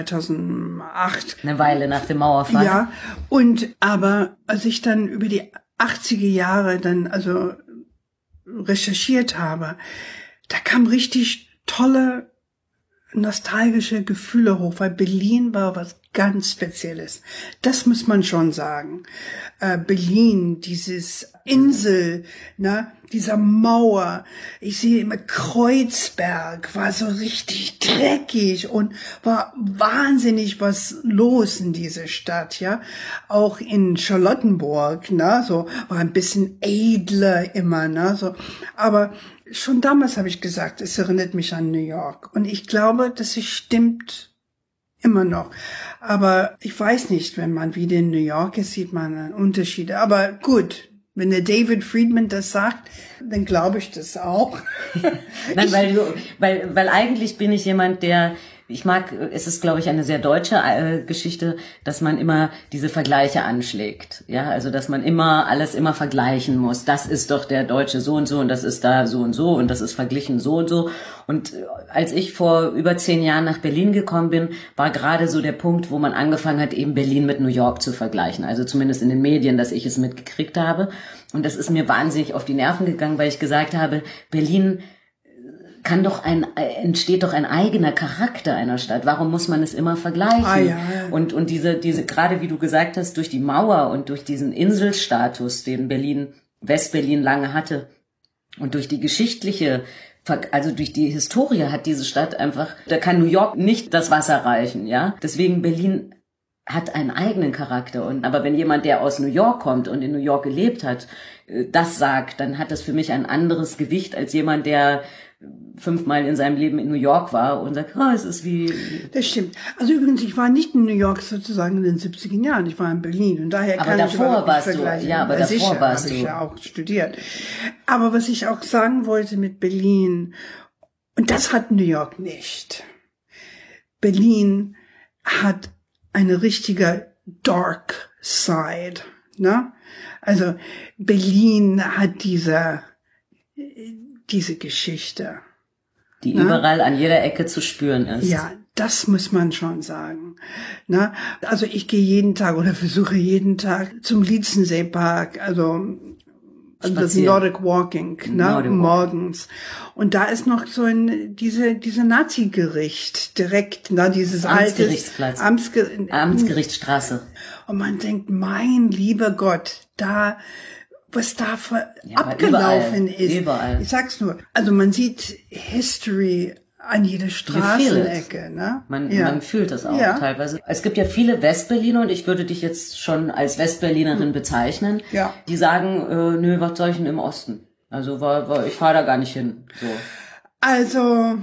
2008. Eine Weile nach dem Mauerfall. Ja, aber als ich dann über die 80er Jahre dann also recherchiert habe, da kam richtig tolle nostalgische Gefühle hoch, weil Berlin war was ganz Spezielles. Das muss man schon sagen. Berlin, dieses Insel, ne, dieser Mauer. Ich sehe immer Kreuzberg, war so richtig dreckig und war wahnsinnig was los in dieser Stadt, ja. Auch in Charlottenburg, ne, so war ein bisschen edler immer, ne, so. Aber schon damals habe ich gesagt, es erinnert mich an New York. Und ich glaube, dass es stimmt immer noch. Aber ich weiß nicht, wenn man wieder in New York ist, sieht man Unterschiede. Aber gut, wenn der David Friedman das sagt, dann glaube ich das auch. Nein, weil eigentlich bin ich jemand, es ist, glaube ich, eine sehr deutsche Geschichte, dass man immer diese Vergleiche anschlägt. Ja, also, dass man alles immer vergleichen muss. Das ist doch der Deutsche so und so und das ist da so und so und das ist verglichen so und so. Und als ich vor über 10 Jahren nach Berlin gekommen bin, war gerade so der Punkt, wo man angefangen hat, eben Berlin mit New York zu vergleichen. Also zumindest in den Medien, dass ich es mitgekriegt habe. Und das ist mir wahnsinnig auf die Nerven gegangen, weil ich gesagt habe, Berlin entsteht doch ein eigener Charakter einer Stadt. Warum muss man es immer vergleichen? Ja. Und diese, gerade wie du gesagt hast, durch die Mauer und durch diesen Inselstatus, den West-Berlin lange hatte und durch die durch die Historie hat diese Stadt einfach, da kann New York nicht das Wasser reichen, ja. Deswegen Berlin hat einen eigenen Charakter. Aber wenn jemand, der aus New York kommt und in New York gelebt hat, das sagt, dann hat das für mich ein anderes Gewicht als jemand, der 5-mal in seinem Leben in New York war und sagt, es ist wie... Das stimmt. Also übrigens, ich war nicht in New York sozusagen in den 70er Jahren, ich war in Berlin und daher kann ich überhaupt nicht vergleichen. Aber davor warst du. Habe ich ja auch studiert. Aber was ich auch sagen wollte mit Berlin, und das hat New York nicht. Berlin hat eine richtige Dark Side, ne? Also Berlin hat diese Geschichte. Die überall an jeder Ecke zu spüren ist. Ja, das muss man schon sagen. Ne? Also ich gehe jeden Tag oder versuche jeden Tag zum Lietzenseepark, also das Nordic Walking, morgens. Und da ist noch so diese Nazi-Gericht direkt, dieses Amtsgerichtsplatz. Amtsgerichtsstraße. Und man denkt, mein lieber Gott, was da abgelaufen ist. Überall. Ich sag's nur. Also man sieht History an jeder Straßenecke, ne? Man fühlt das auch teilweise. Es gibt ja viele Westberliner und ich würde dich jetzt schon als Westberlinerin bezeichnen, die sagen, nö, was soll ich denn im Osten? Also ich fahre da gar nicht hin. So. Also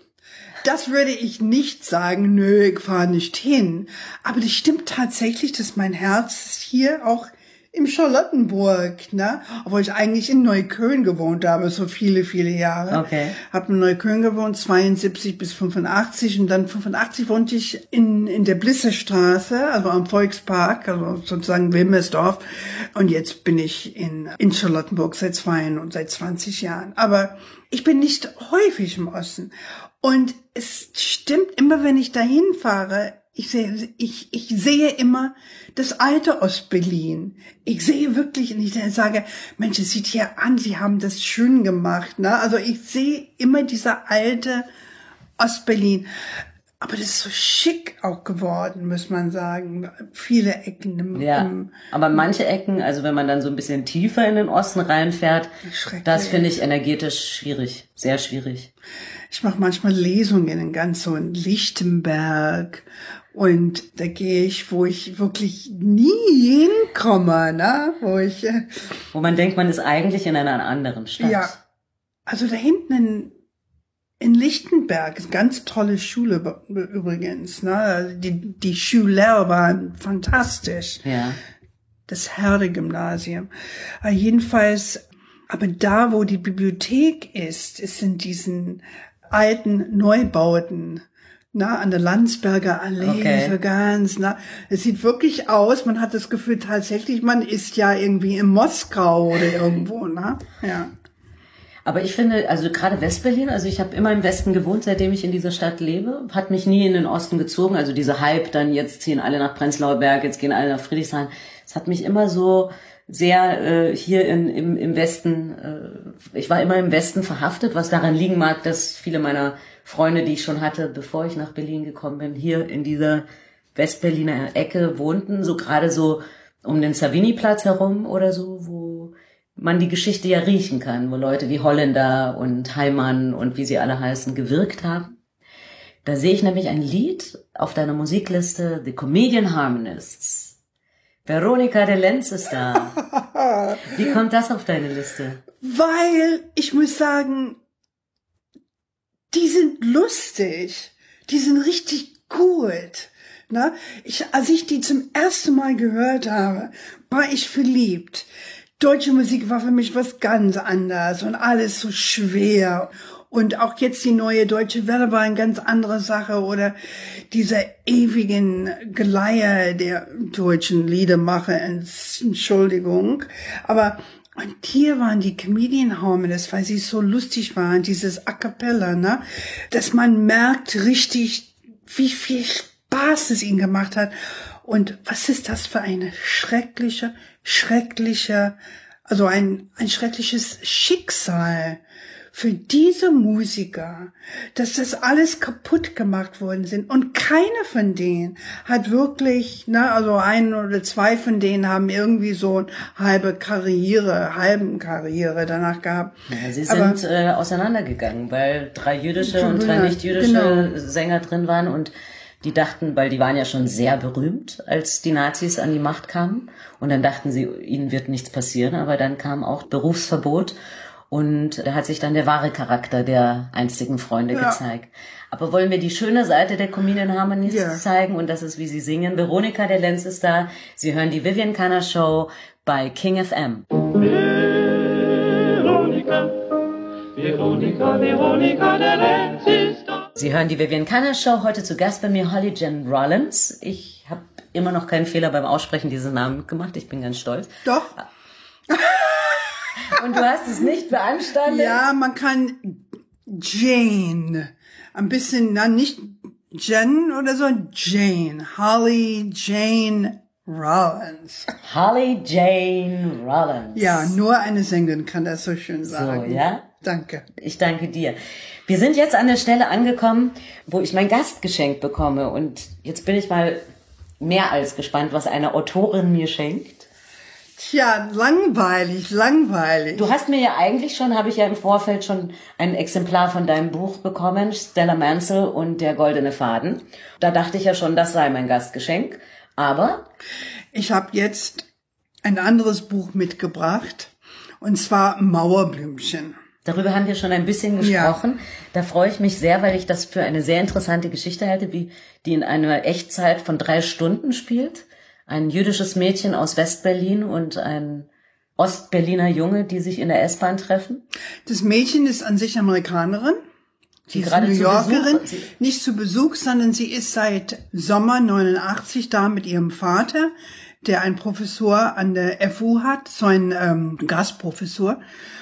das würde ich nicht sagen, nö, ich fahre nicht hin. Aber das stimmt tatsächlich, dass mein Herz hier auch im Charlottenburg, ne? Obwohl ich eigentlich in Neukölln gewohnt habe, so viele, viele Jahre. Okay. Hab in Neukölln gewohnt, 72 bis 85 und dann 85 wohnte ich in der Blissestraße, also am Volkspark, also sozusagen Wilmersdorf. Und jetzt bin ich in Charlottenburg seit 20 Jahren. Aber ich bin nicht häufig im Osten. Und es stimmt, immer wenn ich dahin fahre, ich sehe immer das alte Ostberlin. Ich sehe wirklich, und ich sage, Mensch, es sieht hier an, sie haben das schön gemacht, ne? Also ich sehe immer dieser alte Ostberlin. Aber das ist so schick auch geworden, muss man sagen. Viele Ecken. Aber manche Ecken, also wenn man dann so ein bisschen tiefer in den Osten reinfährt, das finde ich energetisch schwierig, sehr schwierig. Ich mache manchmal Lesungen in Lichtenberg. Und da gehe ich, wo ich wirklich nie hinkomme, ne? Wo man denkt, man ist eigentlich in einer anderen Stadt. Ja. Also da hinten in Lichtenberg ist eine ganz tolle Schule übrigens, ne? Die Schüler waren fantastisch. Ja. Das Herder-Gymnasium. Jedenfalls, aber da, wo die Bibliothek ist in diesen alten Neubauten, an der Landsberger Allee, so ganz, es sieht wirklich aus, man hat das Gefühl tatsächlich, man ist ja irgendwie in Moskau oder irgendwo, ne? Ja. Aber ich finde, also gerade Westberlin, also ich habe immer im Westen gewohnt, seitdem ich in dieser Stadt lebe, hat mich nie in den Osten gezogen, also diese Hype dann, jetzt ziehen alle nach Prenzlauer Berg, jetzt gehen alle nach Friedrichshain, es hat mich immer so sehr hier im Westen, ich war immer im Westen verhaftet, was daran liegen mag, dass viele meiner Freunde, die ich schon hatte, bevor ich nach Berlin gekommen bin, hier in dieser Westberliner Ecke wohnten, so gerade so um den Savignyplatz herum oder so, wo man die Geschichte ja riechen kann, wo Leute wie Holländer und Heimann und wie sie alle heißen, gewirkt haben. Da sehe ich nämlich ein Lied auf deiner Musikliste, The Comedian Harmonists. Veronika de Lenz ist da. Wie kommt das auf deine Liste? Weil, ich muss sagen, die sind lustig. Die sind richtig gut. Ne? Als ich die zum ersten Mal gehört habe, war ich verliebt. Deutsche Musik war für mich was ganz anderes und alles so schwer. Und auch jetzt die neue Deutsche Welle war eine ganz andere Sache. Oder dieser ewigen Geleier der deutschen Liedermacher, Entschuldigung. Aber und hier waren die Comedian Harmonists, weil sie so lustig waren, dieses A Cappella, ne? Dass man merkt richtig, wie viel Spaß es ihnen gemacht hat. Und was ist das für eine schreckliches Schicksal für diese Musiker, dass das alles kaputt gemacht worden sind. Und keiner von denen hat wirklich, also ein oder zwei von denen haben irgendwie so eine halben Karriere danach gehabt. Ja, sie sind auseinandergegangen, weil 3 jüdische und 3 nicht-jüdische Sänger drin waren und die dachten, weil die waren ja schon sehr berühmt, als die Nazis an die Macht kamen. Und dann dachten sie, ihnen wird nichts passieren. Aber dann kam auch Berufsverbot. Und da hat sich dann der wahre Charakter der einstigen Freunde gezeigt. Aber wollen wir die schöne Seite der Comedian Harmonies zeigen? Und das ist, wie sie singen. Veronika der Lenz ist da. Sie hören die Vivian Canner Show bei King FM. Veronika der Lenz ist da. Sie hören die Vivian Canner Show. Heute zu Gast bei mir Holly Jen Rollins. Ich habe immer noch keinen Fehler beim Aussprechen dieses Namens gemacht. Ich bin ganz stolz. Doch. Und du hast es nicht beanstandet? Ja, man kann Jane. Ein bisschen, nicht Jen oder so, Jane. Holly Jane Rollins. Holly Jane Rollins. Ja, nur eine Sängerin kann das so schön sagen. So, ja? Danke. Ich danke dir. Wir sind jetzt an der Stelle angekommen, wo ich mein Gastgeschenk bekomme. Und jetzt bin ich mal mehr als gespannt, was eine Autorin mir schenkt. Tja, langweilig. Du hast mir ja eigentlich schon, habe ich ja im Vorfeld schon ein Exemplar von deinem Buch bekommen, Stella Mansell und der goldene Faden. Da dachte ich ja schon, das sei mein Gastgeschenk. Aber ich habe jetzt ein anderes Buch mitgebracht, und zwar Mauerblümchen. Darüber haben wir schon ein bisschen gesprochen. Ja. Da freue ich mich sehr, weil ich das für eine sehr interessante Geschichte halte, die in einer Echtzeit von 3 Stunden spielt. Ein jüdisches Mädchen aus Westberlin und ein Ostberliner Junge, die sich in der S-Bahn treffen. Das Mädchen ist an sich Amerikanerin. Sie ist New Yorkerin, nicht zu Besuch, sondern sie ist seit Sommer 89 da mit ihrem Vater, der einen Professor an der FU hat, so ein Gastprofessor.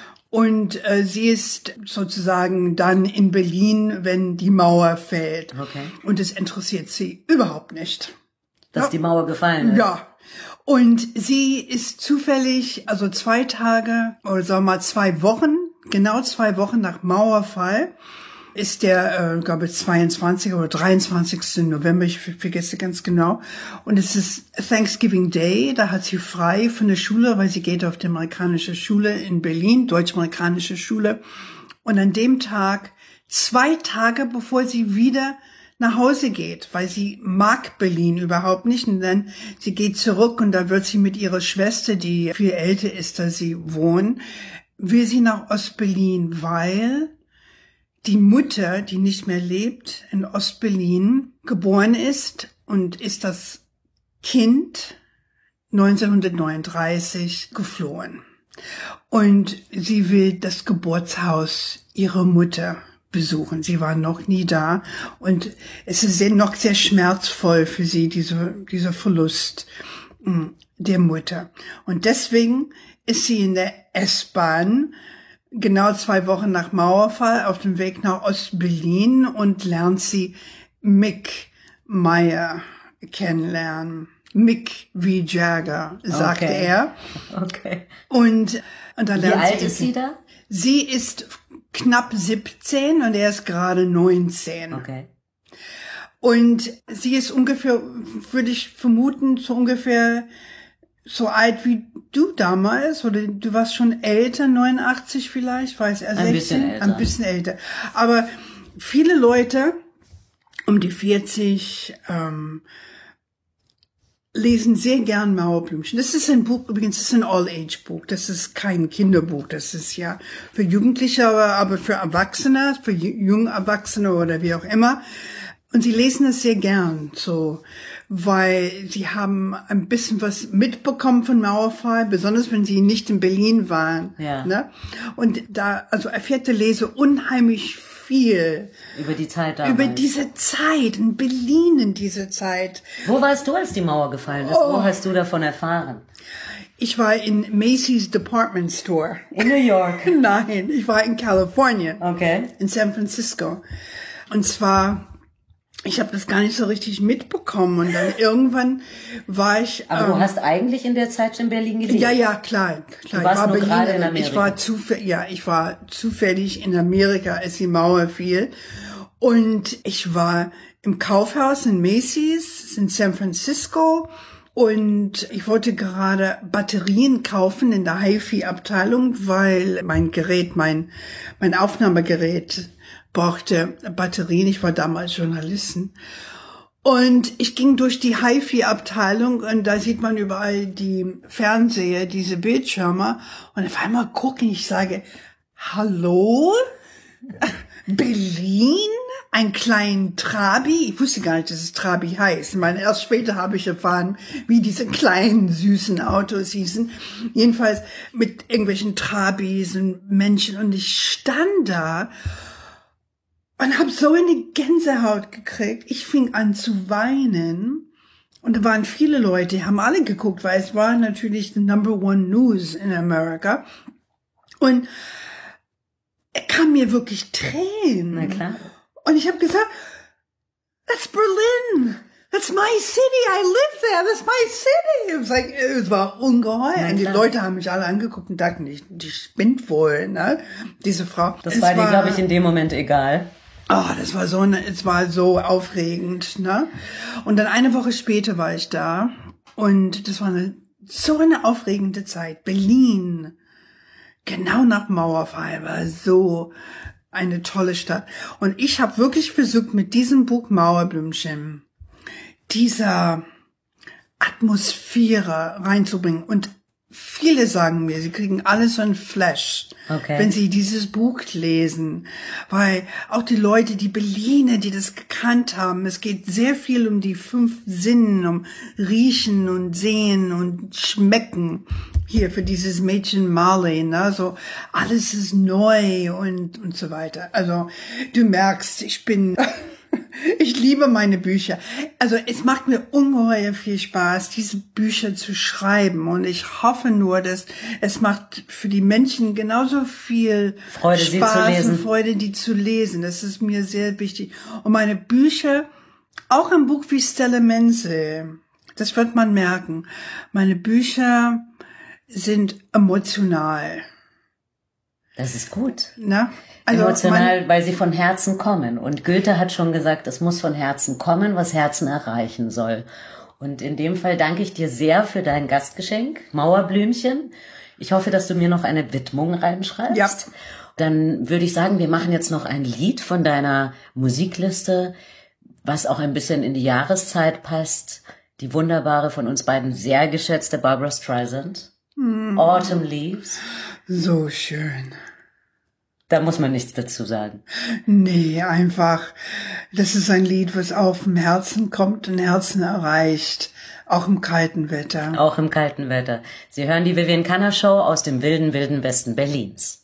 Und sie ist sozusagen dann in Berlin, wenn die Mauer fällt. Okay. Und es interessiert sie überhaupt nicht. Dass die Mauer gefallen ist. Ja. Und sie ist zufällig, also 2 Tage, oder sagen wir mal 2 Wochen, genau 2 Wochen nach Mauerfall, ist der, glaube ich, 22. oder 23. November, ich vergesse ganz genau. Und es ist Thanksgiving Day, da hat sie frei von der Schule, weil sie geht auf die amerikanische Schule in Berlin, deutsch-amerikanische Schule. Und an dem Tag, 2 Tage bevor sie wieder nach Hause geht, weil sie mag Berlin überhaupt nicht. Und dann, sie geht zurück und da wird sie mit ihrer Schwester, die viel älter ist, als sie wohnen, will sie nach Ostberlin, weil die Mutter, die nicht mehr lebt, in Ostberlin geboren ist und ist das Kind 1939 geflohen. Und sie will das Geburtshaus ihrer Mutter besuchen. Sie war noch nie da und es ist noch sehr schmerzvoll für sie, dieser Verlust der Mutter. Und deswegen ist sie in der S-Bahn genau 2 Wochen nach Mauerfall auf dem Weg nach Ostberlin und lernt sie Mick Meyer kennenlernen. Mick V. Jagger, sagte er. Okay. Und da lernt Wie alt ist sie da? Sie ist knapp 17 und er ist gerade 19. Okay. Und sie ist ungefähr, würde ich vermuten, so ungefähr so alt wie du damals, oder du warst schon älter, 89 vielleicht, weiß er, 16? Ein bisschen älter. Aber viele Leute um die 40 lesen sehr gern Mauerblümchen. Das ist ein Buch, übrigens, das ist ein All-Age-Buch. Das ist kein Kinderbuch. Das ist ja für Jugendliche, aber für Erwachsene, für junge Erwachsene oder wie auch immer. Und sie lesen es sehr gern, so, weil sie haben ein bisschen was mitbekommen von Mauerfall, besonders wenn sie nicht in Berlin waren. Ja. Ne? Und da, also erfährt der Leser unheimlich viel über die Zeit damals. Über diese Zeit, in Berlin in diese Zeit. Wo warst du, als die Mauer gefallen ist? Wo hast du davon erfahren? Ich war in Macy's Department Store. In New York? Nein, ich war in Kalifornien. Okay. In San Francisco. Und zwar ich habe das gar nicht so richtig mitbekommen und dann irgendwann war ich. Aber du hast eigentlich in der Zeit schon in Berlin gelebt. Ja, klar. Du warst nur gerade in Amerika. Ich war zufällig in Amerika, als die Mauer fiel. Und ich war im Kaufhaus in Macy's in San Francisco. Und ich wollte gerade Batterien kaufen in der HiFi-Abteilung, weil mein Aufnahmegerät brauchte Batterien. Ich war damals Journalistin. Und ich ging durch die HiFi-Abteilung und da sieht man überall die Fernseher, diese Bildschirme. Und auf einmal gucke ich, sage, hallo? Berlin? Ein kleinen Trabi? Ich wusste gar nicht, dass es Trabi heißt. Ich meine, erst später habe ich erfahren, wie diese kleinen, süßen Autos hießen. Jedenfalls mit irgendwelchen Trabis und Menschen. Und ich stand da und habe so eine Gänsehaut gekriegt. Ich fing an zu weinen. Und da waren viele Leute, die haben alle geguckt, weil es war natürlich the #1 News in America. Und er kam mir wirklich Tränen. Na klar. Und ich habe gesagt, that's Berlin. That's my city. I live there. That's my city. Es war ungeheuer. Und die Leute haben mich alle angeguckt und dachten, die spinnt wohl, ne? Diese Frau. Das war dir, glaube ich, in dem Moment egal. Es war so aufregend, ne? Und dann eine Woche später war ich da und das war so eine aufregende Zeit. Berlin, genau nach Mauerfall, war so eine tolle Stadt. Und ich habe wirklich versucht, mit diesem Buch Mauerblümchen dieser Atmosphäre reinzubringen. Und viele sagen mir, sie kriegen alles so ein Flash, wenn sie dieses Buch lesen. Weil auch die Leute, die Berliner, die das gekannt haben, es geht sehr viel um die 5 Sinnen, um Riechen und Sehen und Schmecken. Hier für dieses Mädchen Marley, ne, so alles ist neu und so weiter. Also du merkst, ich liebe meine Bücher. Also es macht mir ungeheuer viel Spaß, diese Bücher zu schreiben. Und ich hoffe nur, dass es macht für die Menschen genauso viel Freude, Spaß und Freude, die zu lesen. Das ist mir sehr wichtig. Und meine Bücher, auch ein Buch wie Stella Menzel, das wird man merken. Meine Bücher sind emotional. Das ist gut. Na? Also emotional, weil sie von Herzen kommen. Und Goethe hat schon gesagt, es muss von Herzen kommen, was Herzen erreichen soll. Und in dem Fall danke ich dir sehr für dein Gastgeschenk, Mauerblümchen. Ich hoffe, dass du mir noch eine Widmung reinschreibst. Ja. Dann würde ich sagen, wir machen jetzt noch ein Lied von deiner Musikliste, was auch ein bisschen in die Jahreszeit passt. Die wunderbare, von uns beiden sehr geschätzte Barbra Streisand. Autumn Leaves. So schön. Da muss man nichts dazu sagen. Nee, einfach, das ist ein Lied, was auf dem Herzen kommt und Herzen erreicht. Auch im kalten Wetter. Auch im kalten Wetter. Sie hören die Vivian Canner Show aus dem wilden, wilden Westen Berlins.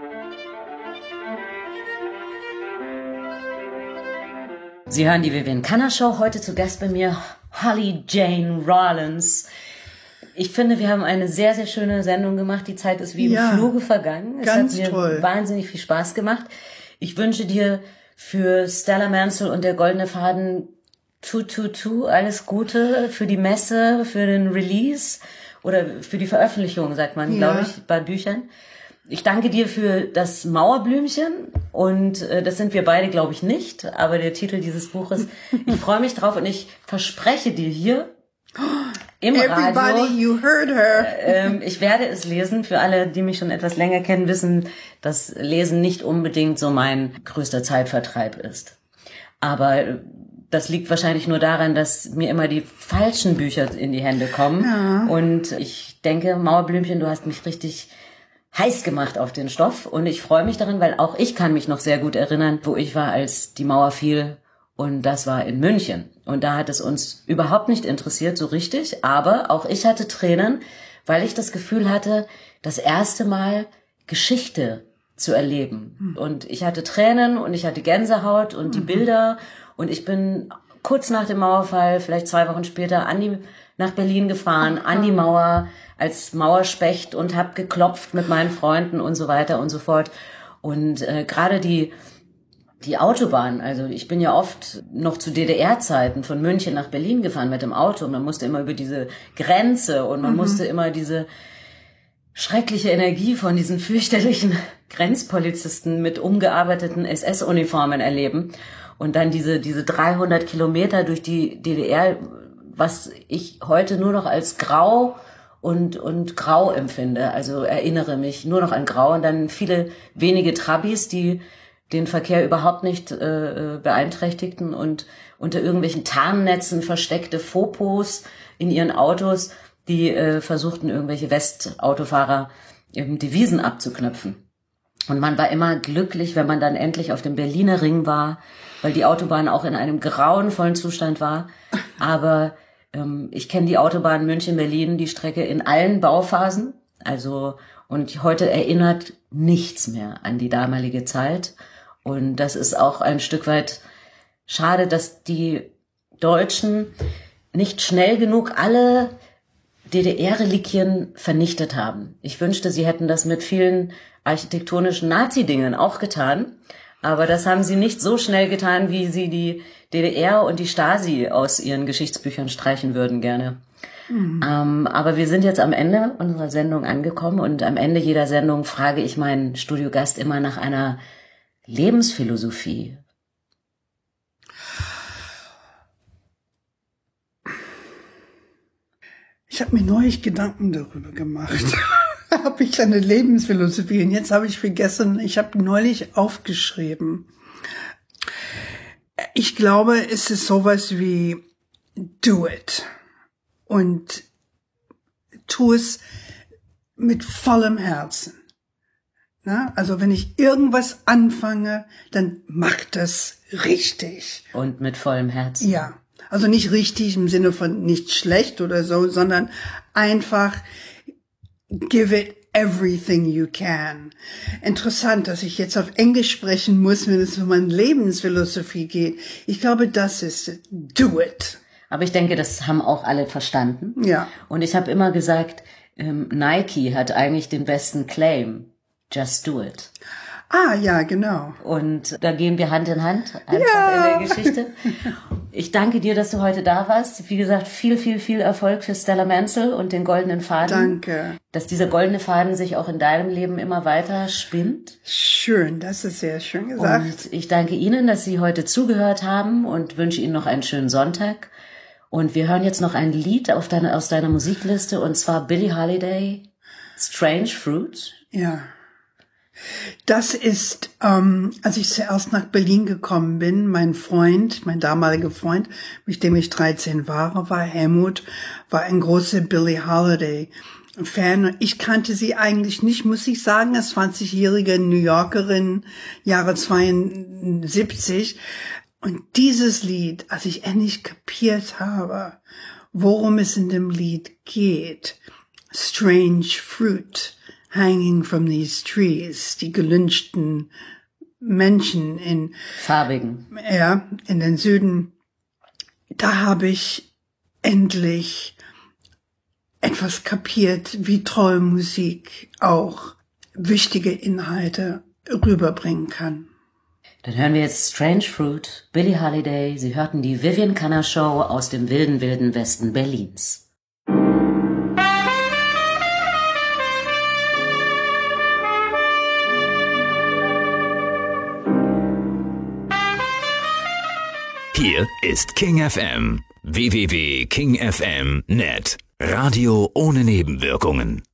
Sie hören die Vivian Canner Show. Heute zu Gast bei mir Holly Jane Rawlins. Ich finde, wir haben eine sehr, sehr schöne Sendung gemacht. Die Zeit ist wie im Fluge vergangen. Es hat mir wahnsinnig viel Spaß gemacht. Ich wünsche dir für Stella Mansell und der Goldene Faden alles Gute für die Messe, für den Release oder für die Veröffentlichung, sagt man, glaube ich, bei Büchern. Ich danke dir für das Mauerblümchen und das sind wir beide, glaube ich, nicht, aber der Titel dieses Buches, ich freue mich drauf und ich verspreche dir hier im Radio, you heard her. Ich werde es lesen. Für alle, die mich schon etwas länger kennen, wissen, dass Lesen nicht unbedingt so mein größter Zeitvertreib ist. Aber das liegt wahrscheinlich nur daran, dass mir immer die falschen Bücher in die Hände kommen. Ja. Und ich denke, Mauerblümchen, du hast mich richtig heiß gemacht auf den Stoff. Und ich freue mich daran, weil auch ich kann mich noch sehr gut erinnern, wo ich war, als die Mauer fiel. Und das war in München. Und da hat es uns überhaupt nicht interessiert, so richtig. Aber auch ich hatte Tränen, weil ich das Gefühl hatte, das erste Mal Geschichte zu erleben. Und ich hatte Tränen und ich hatte Gänsehaut und die Bilder. Und ich bin kurz nach dem Mauerfall, vielleicht 2 Wochen später, nach Berlin gefahren, an die Mauer als Mauerspecht und habe geklopft mit meinen Freunden und so weiter und so fort. Und gerade die die Autobahn. Also ich bin ja oft noch zu DDR-Zeiten von München nach Berlin gefahren mit dem Auto. Und man musste immer über diese Grenze und man musste immer diese schreckliche Energie von diesen fürchterlichen Grenzpolizisten mit umgearbeiteten SS-Uniformen erleben. Und dann diese 300 Kilometer durch die DDR, was ich heute nur noch als grau und grau empfinde. Also erinnere mich nur noch an grau und dann viele wenige Trabis, die den Verkehr überhaupt nicht beeinträchtigten und unter irgendwelchen Tarnnetzen versteckte Fopos in ihren Autos, die versuchten, irgendwelche Westautofahrer Devisen abzuknöpfen. Und man war immer glücklich, wenn man dann endlich auf dem Berliner Ring war, weil die Autobahn auch in einem grauenvollen Zustand war. Aber ich kenne die Autobahn München-Berlin, die Strecke in allen Bauphasen. Also, und heute erinnert nichts mehr an die damalige Zeit. Und das ist auch ein Stück weit schade, dass die Deutschen nicht schnell genug alle DDR-Reliquien vernichtet haben. Ich wünschte, sie hätten das mit vielen architektonischen Nazi-Dingen auch getan. Aber das haben sie nicht so schnell getan, wie sie die DDR und die Stasi aus ihren Geschichtsbüchern streichen würden gerne. Aber wir sind jetzt am Ende unserer Sendung angekommen und am Ende jeder Sendung frage ich meinen Studiogast immer nach einer Lebensphilosophie. Ich habe mir neulich Gedanken darüber gemacht. Habe ich eine Lebensphilosophie? Und jetzt habe ich vergessen, ich habe neulich aufgeschrieben. Ich glaube, es ist sowas wie do it. Und tu es mit vollem Herzen. Na, also wenn ich irgendwas anfange, dann mach das richtig. Und mit vollem Herzen. Ja, also nicht richtig im Sinne von nicht schlecht oder so, sondern einfach give it everything you can. Interessant, dass ich jetzt auf Englisch sprechen muss, wenn es um meine Lebensphilosophie geht. Ich glaube, das ist it. Do it. Aber ich denke, das haben auch alle verstanden. Ja. Und ich habe immer gesagt, Nike hat eigentlich den besten Claim. Just do it. Ah, ja, genau. Und da gehen wir Hand in Hand einfach in der Geschichte. Ich danke dir, dass du heute da warst. Wie gesagt, viel, viel, viel Erfolg für Stella Mansell und den goldenen Faden. Danke. Dass dieser goldene Faden sich auch in deinem Leben immer weiter spinnt. Schön, das ist sehr schön gesagt. Und ich danke Ihnen, dass Sie heute zugehört haben und wünsche Ihnen noch einen schönen Sonntag. Und wir hören jetzt noch ein Lied aus deiner Musikliste, und zwar Billie Holiday, Strange Fruit. Ja. Das ist, als ich zuerst nach Berlin gekommen bin, mein damaliger Freund, mit dem ich 13 war Helmut, war ein großer Billie Holiday Fan. Ich kannte sie eigentlich nicht, muss ich sagen, als 20-jährige New Yorkerin, Jahre 72. Und dieses Lied, als ich endlich kapiert habe, worum es in dem Lied geht, Strange Fruit, hanging from these trees, die gelynchten Menschen in farbigen, ja, in den Süden, da habe ich endlich etwas kapiert, wie toll Musik auch wichtige Inhalte rüberbringen kann. Dann hören wir jetzt Strange Fruit, Billie Holiday. Sie hörten die Vivian Canner Show aus dem wilden, wilden Westen Berlins. Hier ist King FM. www.kingfm.net. Radio ohne Nebenwirkungen.